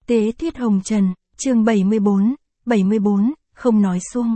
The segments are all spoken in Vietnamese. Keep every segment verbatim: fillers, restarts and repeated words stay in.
Tế Thuyết Hồng Trần, chương bảy mươi bốn, bảy mươi bốn, không nói suông.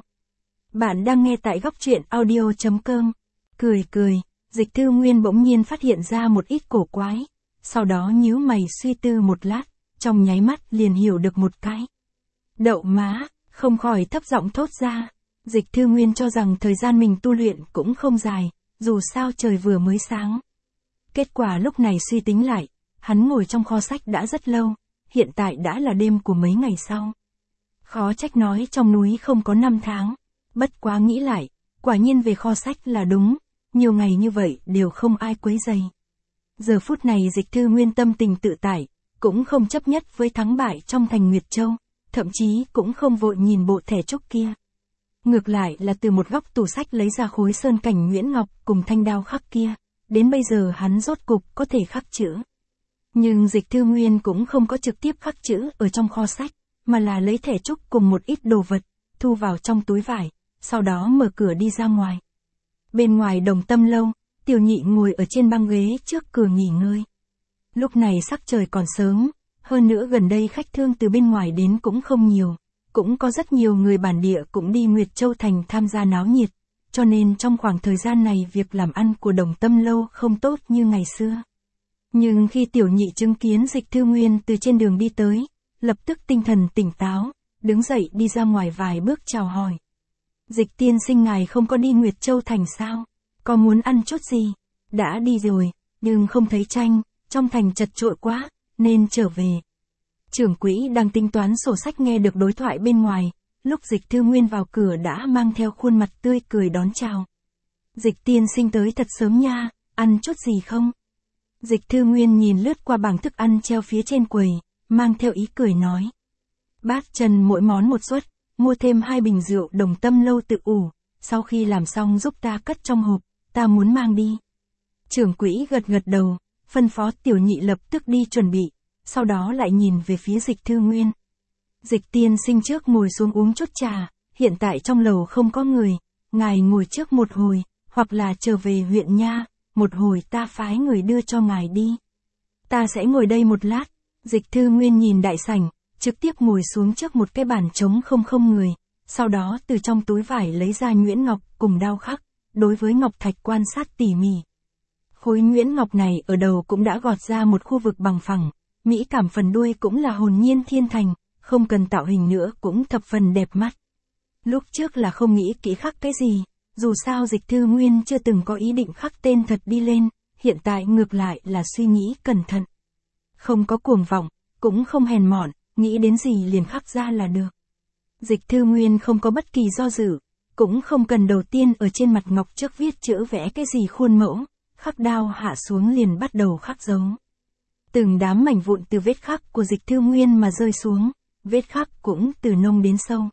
Bạn đang nghe tại góc truyện audio.com. Cười cười, Dịch Thư Nguyên bỗng nhiên phát hiện ra một ít cổ quái. Sau đó nhíu mày suy tư một lát, trong nháy mắt liền hiểu được một cái. Đậu má, không khỏi thấp giọng thốt ra. Dịch Thư Nguyên cho rằng thời gian mình tu luyện cũng không dài, dù sao trời vừa mới sáng. Kết quả lúc này suy tính lại, hắn ngồi trong kho sách đã rất lâu, hiện tại đã là đêm của mấy ngày sau. Khó trách nói trong núi không có năm tháng, bất quá nghĩ lại, quả nhiên về kho sách là đúng, nhiều ngày như vậy đều không ai quấy rầy. Giờ phút này Dịch Thư Nguyên tâm tình tự tại, cũng không chấp nhất với thắng bại trong thành Nguyệt Châu, thậm chí cũng không vội nhìn bộ thẻ trúc kia. Ngược lại là từ một góc tủ sách lấy ra khối sơn cảnh Nguyễn Ngọc cùng thanh đao khắc kia, đến bây giờ hắn rốt cục có thể khắc chữ. Nhưng Dịch Thư Nguyên cũng không có trực tiếp khắc chữ ở trong kho sách, mà là lấy thẻ trúc cùng một ít đồ vật, thu vào trong túi vải, sau đó mở cửa đi ra ngoài. Bên ngoài Đồng Tâm Lâu, Tiểu Nhị ngồi ở trên băng ghế trước cửa nghỉ ngơi. Lúc này sắc trời còn sớm, hơn nữa gần đây khách thương từ bên ngoài đến cũng không nhiều, cũng có rất nhiều người bản địa cũng đi Nguyệt Châu Thành tham gia náo nhiệt, cho nên trong khoảng thời gian này việc làm ăn của Đồng Tâm Lâu không tốt như ngày xưa. Nhưng khi Tiểu Nhị chứng kiến Dịch Thư Nguyên từ trên đường đi tới, lập tức tinh thần tỉnh táo, đứng dậy đi ra ngoài vài bước chào hỏi. Dịch tiên sinh ngài không có đi Nguyệt Châu Thành sao? Có muốn ăn chút gì? Đã đi rồi, nhưng không thấy tranh, trong thành chật chội quá, nên trở về. Trưởng quỹ đang tính toán sổ sách nghe được đối thoại bên ngoài, lúc Dịch Thư Nguyên vào cửa đã mang theo khuôn mặt tươi cười đón chào. Dịch tiên sinh tới thật sớm nha, ăn chút gì không? Dịch Thư Nguyên nhìn lướt qua bảng thức ăn treo phía trên quầy, mang theo ý cười nói. Bát Trần mỗi món một suất, mua thêm hai bình rượu Đồng Tâm Lâu tự ủ, sau khi làm xong giúp ta cất trong hộp, ta muốn mang đi. Trưởng quỹ gật gật đầu, phân phó Tiểu Nhị lập tức đi chuẩn bị, sau đó lại nhìn về phía Dịch Thư Nguyên. Dịch tiên sinh trước ngồi xuống uống chút trà, hiện tại trong lầu không có người, ngài ngồi trước một hồi, hoặc là trở về huyện nha, một hồi ta phái người đưa cho ngài đi. Ta sẽ ngồi đây một lát. Dịch Thư Nguyên nhìn đại sảnh, trực tiếp ngồi xuống trước một cái bàn trống không không người, sau đó từ trong túi vải lấy ra nhuyễn ngọc cùng đao khắc, đối với ngọc thạch quan sát tỉ mỉ. Khối nhuyễn ngọc này ở đầu cũng đã gọt ra một khu vực bằng phẳng, mỹ cảm phần đuôi cũng là hồn nhiên thiên thành, không cần tạo hình nữa cũng thập phần đẹp mắt. Lúc trước là không nghĩ kỹ khắc cái gì, dù sao Dịch Thư Nguyên chưa từng có ý định khắc tên thật đi lên, hiện tại ngược lại là suy nghĩ cẩn thận. Không có cuồng vọng, cũng không hèn mọn, nghĩ đến gì liền khắc ra là được. Dịch Thư Nguyên không có bất kỳ do dự, cũng không cần đầu tiên ở trên mặt ngọc trước viết chữ vẽ cái gì khuôn mẫu, khắc đao hạ xuống liền bắt đầu khắc dấu. Từng đám mảnh vụn từ vết khắc của Dịch Thư Nguyên mà rơi xuống, vết khắc cũng từ nông đến sâu.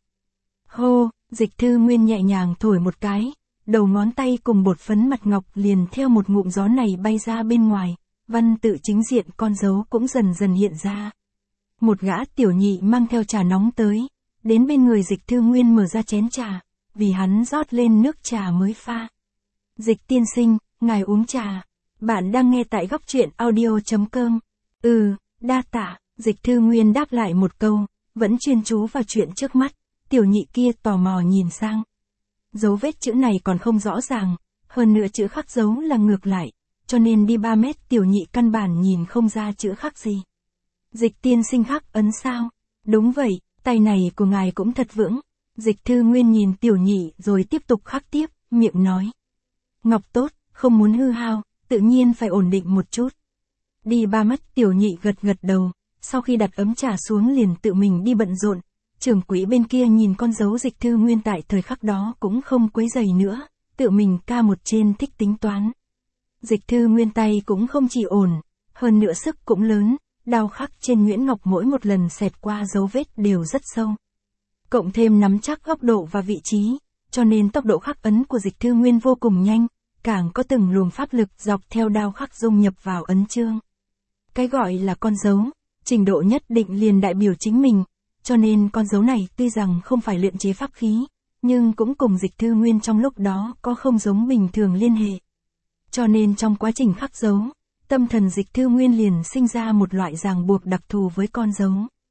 Hô, Dịch Thư Nguyên nhẹ nhàng thổi một cái, đầu ngón tay cùng bột phấn mặt ngọc liền theo một ngụm gió này bay ra bên ngoài, văn tự chính diện con dấu cũng dần dần hiện ra. Một gã Tiểu Nhị mang theo trà nóng tới, đến bên người Dịch Thư Nguyên mở ra chén trà, vì hắn rót lên nước trà mới pha. Dịch tiên sinh, ngài uống trà. Bạn đang nghe tại góc truyện audio.com. Ừ, đa tạ. Dịch Thư Nguyên đáp lại một câu, vẫn chuyên chú vào chuyện trước mắt. Tiểu Nhị kia tò mò nhìn sang. Dấu vết chữ này còn không rõ ràng, hơn nữa chữ khắc dấu là ngược lại, cho nên đi ba mét Tiểu Nhị căn bản nhìn không ra chữ khắc gì. Dịch tiên sinh khắc ấn sao? Đúng vậy, tay này của ngài cũng thật vững. Dịch Thư Nguyên nhìn Tiểu Nhị rồi tiếp tục khắc tiếp, miệng nói. Ngọc tốt, không muốn hư hao, tự nhiên phải ổn định một chút. Đi ba mắt Tiểu Nhị gật gật đầu, sau khi đặt ấm trà xuống liền tự mình đi bận rộn. Trưởng quỹ bên kia nhìn con dấu Dịch Thư Nguyên tại thời khắc đó cũng không quấy rầy nữa, tự mình ca một trên thích tính toán. Dịch Thư Nguyên tay cũng không chỉ ổn, hơn nữa sức cũng lớn, đao khắc trên nhuyễn ngọc mỗi một lần xẹt qua dấu vết đều rất sâu. Cộng thêm nắm chắc góc độ và vị trí, cho nên tốc độ khắc ấn của Dịch Thư Nguyên vô cùng nhanh, càng có từng luồng pháp lực dọc theo đao khắc dung nhập vào ấn chương. Cái gọi là con dấu, trình độ nhất định liền đại biểu chính mình, cho nên con dấu này tuy rằng không phải luyện chế pháp khí, nhưng cũng cùng Dịch Thư Nguyên trong lúc đó có không giống bình thường liên hệ. Cho nên trong quá trình khắc dấu, tâm thần Dịch Thư Nguyên liền sinh ra một loại ràng buộc đặc thù với con dấu.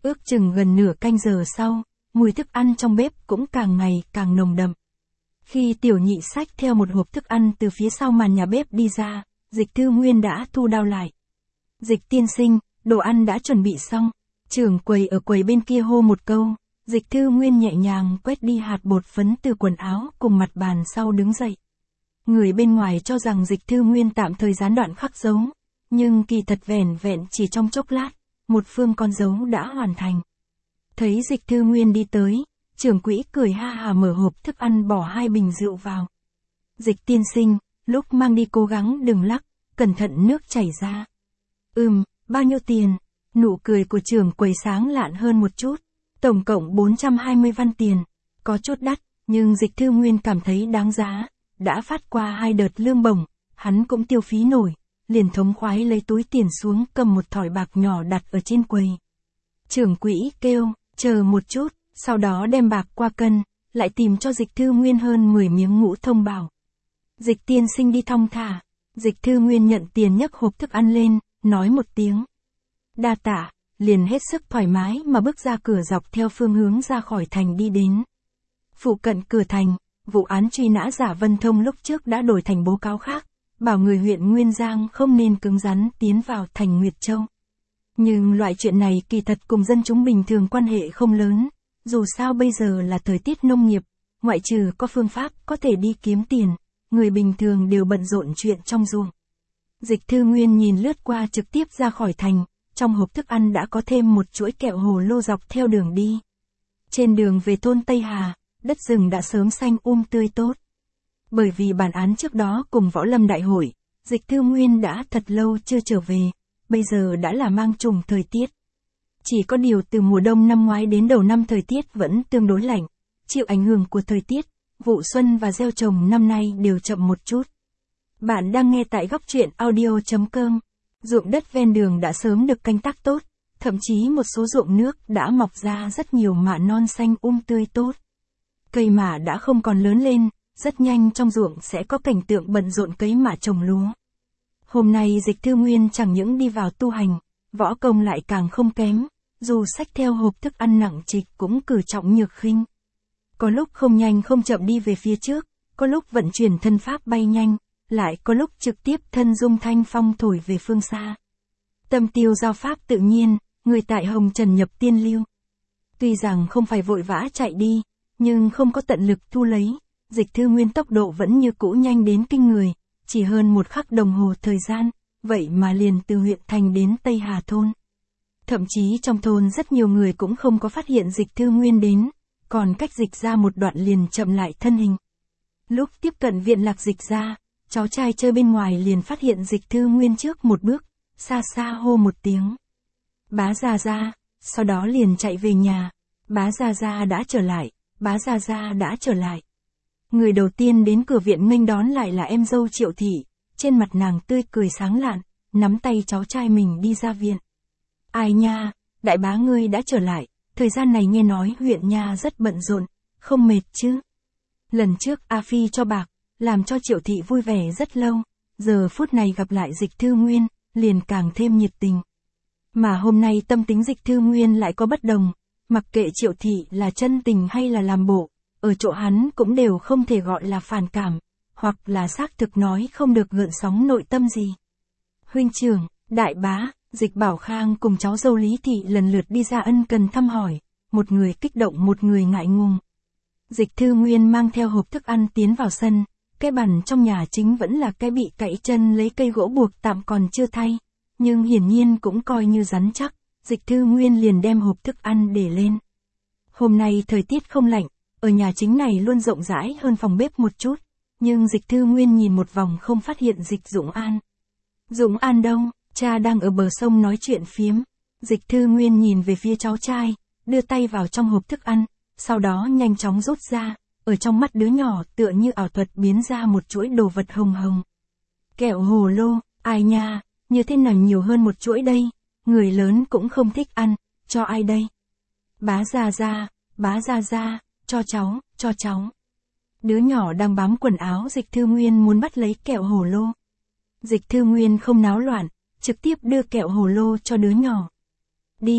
Ước chừng gần nửa canh giờ sau, mùi thức ăn trong bếp cũng càng ngày càng nồng đậm. Khi tiểu nhị xách theo một hộp thức ăn từ phía sau màn nhà bếp đi ra, Dịch Thư Nguyên đã thu đao lại. Dịch tiên sinh, đồ ăn đã chuẩn bị xong. Trưởng quầy ở quầy bên kia hô một câu, Dịch Thư Nguyên nhẹ nhàng quét đi hạt bột phấn từ quần áo cùng mặt bàn sau đứng dậy. Người bên ngoài cho rằng Dịch Thư Nguyên tạm thời gián đoạn khắc dấu, nhưng kỳ thật vẻn vẹn chỉ trong chốc lát, một phương con dấu đã hoàn thành. Thấy Dịch Thư Nguyên đi tới, trưởng quỹ cười ha hà mở hộp thức ăn bỏ hai bình rượu vào. Dịch tiên sinh, lúc mang đi cố gắng đừng lắc, cẩn thận nước chảy ra. Ừm, bao nhiêu tiền? Nụ cười của trưởng quầy sáng lạn hơn một chút. Tổng cộng bốn trăm hai mươi văn tiền. Có chút đắt, nhưng Dịch Thư Nguyên cảm thấy đáng giá. Đã phát qua hai đợt lương bổng, hắn cũng tiêu phí nổi. Liền thống khoái lấy túi tiền xuống cầm một thỏi bạc nhỏ đặt ở trên quầy. Trưởng quỹ kêu, chờ một chút, sau đó đem bạc qua cân, lại tìm cho Dịch Thư Nguyên hơn mười miếng ngũ thông bảo. Dịch tiên sinh đi thong thả. Dịch Thư Nguyên nhận tiền nhấc hộp thức ăn lên, nói một tiếng. Đa tạ, liền hết sức thoải mái mà bước ra cửa dọc theo phương hướng ra khỏi thành đi đến. Phụ cận cửa thành, vụ án truy nã giả Vân Thông lúc trước đã đổi thành báo cáo khác, bảo người huyện Nguyên Giang không nên cứng rắn tiến vào thành Nguyệt Châu. Nhưng loại chuyện này kỳ thật cùng dân chúng bình thường quan hệ không lớn, dù sao bây giờ là thời tiết nông nghiệp, ngoại trừ có phương pháp có thể đi kiếm tiền, người bình thường đều bận rộn chuyện trong ruộng. Dịch Thư Nguyên nhìn lướt qua trực tiếp ra khỏi thành, trong hộp thức ăn đã có thêm một chuỗi kẹo hồ lô dọc theo đường đi. Trên đường về thôn Tây Hà, đất rừng đã sớm xanh um tươi tốt. Bởi vì bản án trước đó cùng Võ Lâm Đại hội, Dịch Thư Nguyên đã thật lâu chưa trở về, bây giờ đã là mang trùng thời tiết. Chỉ có điều từ mùa đông năm ngoái đến đầu năm thời tiết vẫn tương đối lạnh, chịu ảnh hưởng của thời tiết, vụ xuân và gieo trồng năm nay đều chậm một chút. Bạn đang nghe tại góc truyện audio chấm com. Ruộng đất ven đường đã sớm được canh tác tốt, thậm chí một số ruộng nước đã mọc ra rất nhiều mạ non xanh um tươi tốt. Cây mạ đã không còn lớn lên, rất nhanh trong ruộng sẽ có cảnh tượng bận rộn cấy mạ trồng lúa. Hôm nay Dịch Thư Nguyên chẳng những đi vào tu hành, võ công lại càng không kém, dù xách theo hộp thức ăn nặng trịch cũng cử trọng nhược khinh. Có lúc không nhanh không chậm đi về phía trước, có lúc vận chuyển thân pháp bay nhanh, lại có lúc trực tiếp thân dung thanh phong thổi về phương xa. Tâm tiêu giao pháp tự nhiên, người tại hồng trần nhập tiên lưu. Tuy rằng không phải vội vã chạy đi, nhưng không có tận lực thu lấy, Dịch Thư Nguyên tốc độ vẫn như cũ nhanh đến kinh người, chỉ hơn một khắc đồng hồ thời gian, vậy mà liền từ huyện thành đến Tây Hà thôn. Thậm chí trong thôn rất nhiều người cũng không có phát hiện Dịch Thư Nguyên đến, còn cách dịch ra một đoạn liền chậm lại thân hình. Lúc tiếp cận viện Lạc Dịch ra, cháu trai chơi bên ngoài liền phát hiện Dịch Thư Nguyên trước một bước, xa xa hô một tiếng. Bá Gia Gia, sau đó liền chạy về nhà, Bá Gia Gia đã trở lại, Bá Gia Gia đã trở lại. Người đầu tiên đến cửa viện nghênh đón lại là em dâu Triệu Thị, trên mặt nàng tươi cười sáng lạn, nắm tay cháu trai mình đi ra viện. Ai nha, đại bá ngươi đã trở lại, thời gian này nghe nói huyện nha rất bận rộn, không mệt chứ. Lần trước A Phi cho bạc, làm cho Triệu Thị vui vẻ rất lâu, giờ phút này gặp lại Dịch Thư Nguyên, liền càng thêm nhiệt tình. Mà hôm nay tâm tính Dịch Thư Nguyên lại có bất đồng, mặc kệ Triệu Thị là chân tình hay là làm bộ, ở chỗ hắn cũng đều không thể gọi là phản cảm, hoặc là xác thực nói không được gợn sóng nội tâm gì. Huynh trưởng, đại bá, Dịch Bảo Khang cùng cháu dâu Lý Thị lần lượt đi ra ân cần thăm hỏi, một người kích động một người ngại ngùng. Dịch Thư Nguyên mang theo hộp thức ăn tiến vào sân, cái bàn trong nhà chính vẫn là cái bị cãy chân lấy cây gỗ buộc tạm còn chưa thay, nhưng hiển nhiên cũng coi như rắn chắc, Dịch Thư Nguyên liền đem hộp thức ăn để lên. Hôm nay thời tiết không lạnh, ở nhà chính này luôn rộng rãi hơn phòng bếp một chút, nhưng Dịch Thư Nguyên nhìn một vòng không phát hiện Dịch Dũng An. Dũng An đâu? Cha đang ở bờ sông nói chuyện phiếm. Dịch Thư Nguyên nhìn về phía cháu trai, đưa tay vào trong hộp thức ăn, sau đó nhanh chóng rút ra, ở trong mắt đứa nhỏ tựa như ảo thuật biến ra một chuỗi đồ vật hồng hồng. Kẹo hồ lô, ai nha, như thế nào nhiều hơn một chuỗi đây, người lớn cũng không thích ăn, cho ai đây? Bá Gia Gia, Bá Gia Gia, cho cháu, cho cháu. Đứa nhỏ đang bám quần áo Dịch Thư Nguyên muốn bắt lấy kẹo hồ lô. Dịch Thư Nguyên không náo loạn, trực tiếp đưa kẹo hồ lô cho đứa nhỏ. Đi,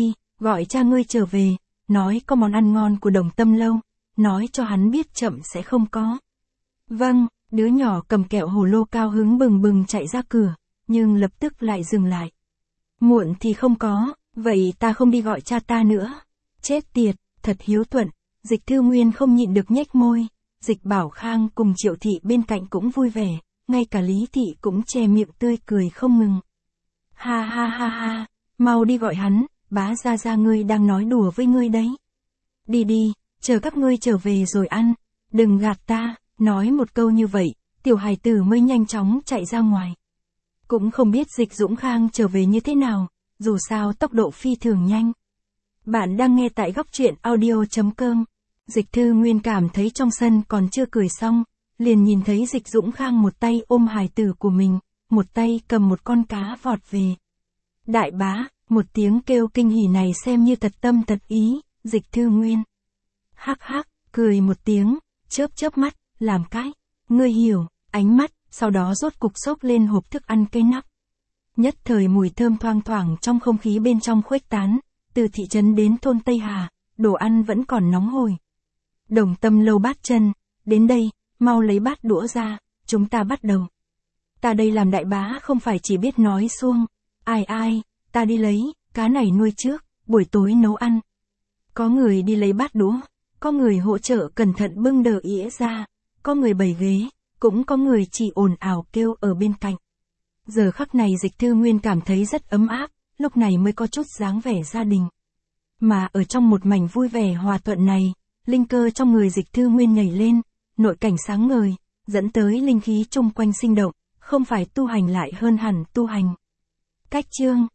gọi cha ngươi trở về, nói có món ăn ngon của Đồng Tâm Lâu, nói cho hắn biết chậm sẽ không có. Vâng, đứa nhỏ cầm kẹo hồ lô cao hứng bừng bừng chạy ra cửa, nhưng lập tức lại dừng lại. Muộn thì không có, vậy ta không đi gọi cha ta nữa. Chết tiệt, thật hiếu thuận. Dịch Thư Nguyên không nhịn được nhếch môi. Dịch Bảo Khang cùng Triệu Thị bên cạnh cũng vui vẻ, ngay cả Lý Thị cũng che miệng tươi cười không ngừng. Ha ha ha ha, mau đi gọi hắn, bá gia gia ngươi đang nói đùa với ngươi đấy. Đi đi, chờ các ngươi trở về rồi ăn, đừng gạt ta. Nói một câu như vậy, tiểu hài tử mới nhanh chóng chạy ra ngoài. Cũng không biết Dịch Dũng Khang trở về như thế nào, dù sao tốc độ phi thường nhanh. Bạn đang nghe tại góc truyện audio chấm com. Dịch Thư Nguyên cảm thấy trong sân còn chưa cười xong, liền nhìn thấy Dịch Dũng Khang một tay ôm hài tử của mình, một tay cầm một con cá vọt về. Đại bá, một tiếng kêu kinh hỉ này xem như thật tâm thật ý, Dịch Thư Nguyên. Hắc hắc, cười một tiếng, chớp chớp mắt, làm cái, ngươi hiểu, ánh mắt, sau đó rốt cục xốc lên hộp thức ăn cây nắp. Nhất thời mùi thơm thoang thoảng trong không khí bên trong khuếch tán, từ thị trấn đến thôn Tây Hà, đồ ăn vẫn còn nóng hổi. Đồng Tâm Lâu bát chân, đến đây, mau lấy bát đũa ra, chúng ta bắt đầu. Ta đây làm đại bá không phải chỉ biết nói suông, ai ai, ta đi lấy, cá này nuôi trước, buổi tối nấu ăn. Có người đi lấy bát đũa, có người hỗ trợ cẩn thận bưng đờ ỉa ra, có người bày ghế, cũng có người chỉ ồn ào kêu ở bên cạnh. Giờ khắc này Dịch Thư Nguyên cảm thấy rất ấm áp, lúc này mới có chút dáng vẻ gia đình. Mà ở trong một mảnh vui vẻ hòa thuận này, linh cơ trong người Dịch Thư Nguyên nhảy lên, nội cảnh sáng ngời, dẫn tới linh khí chung quanh sinh động, không phải tu hành lại hơn hẳn tu hành. Cách chương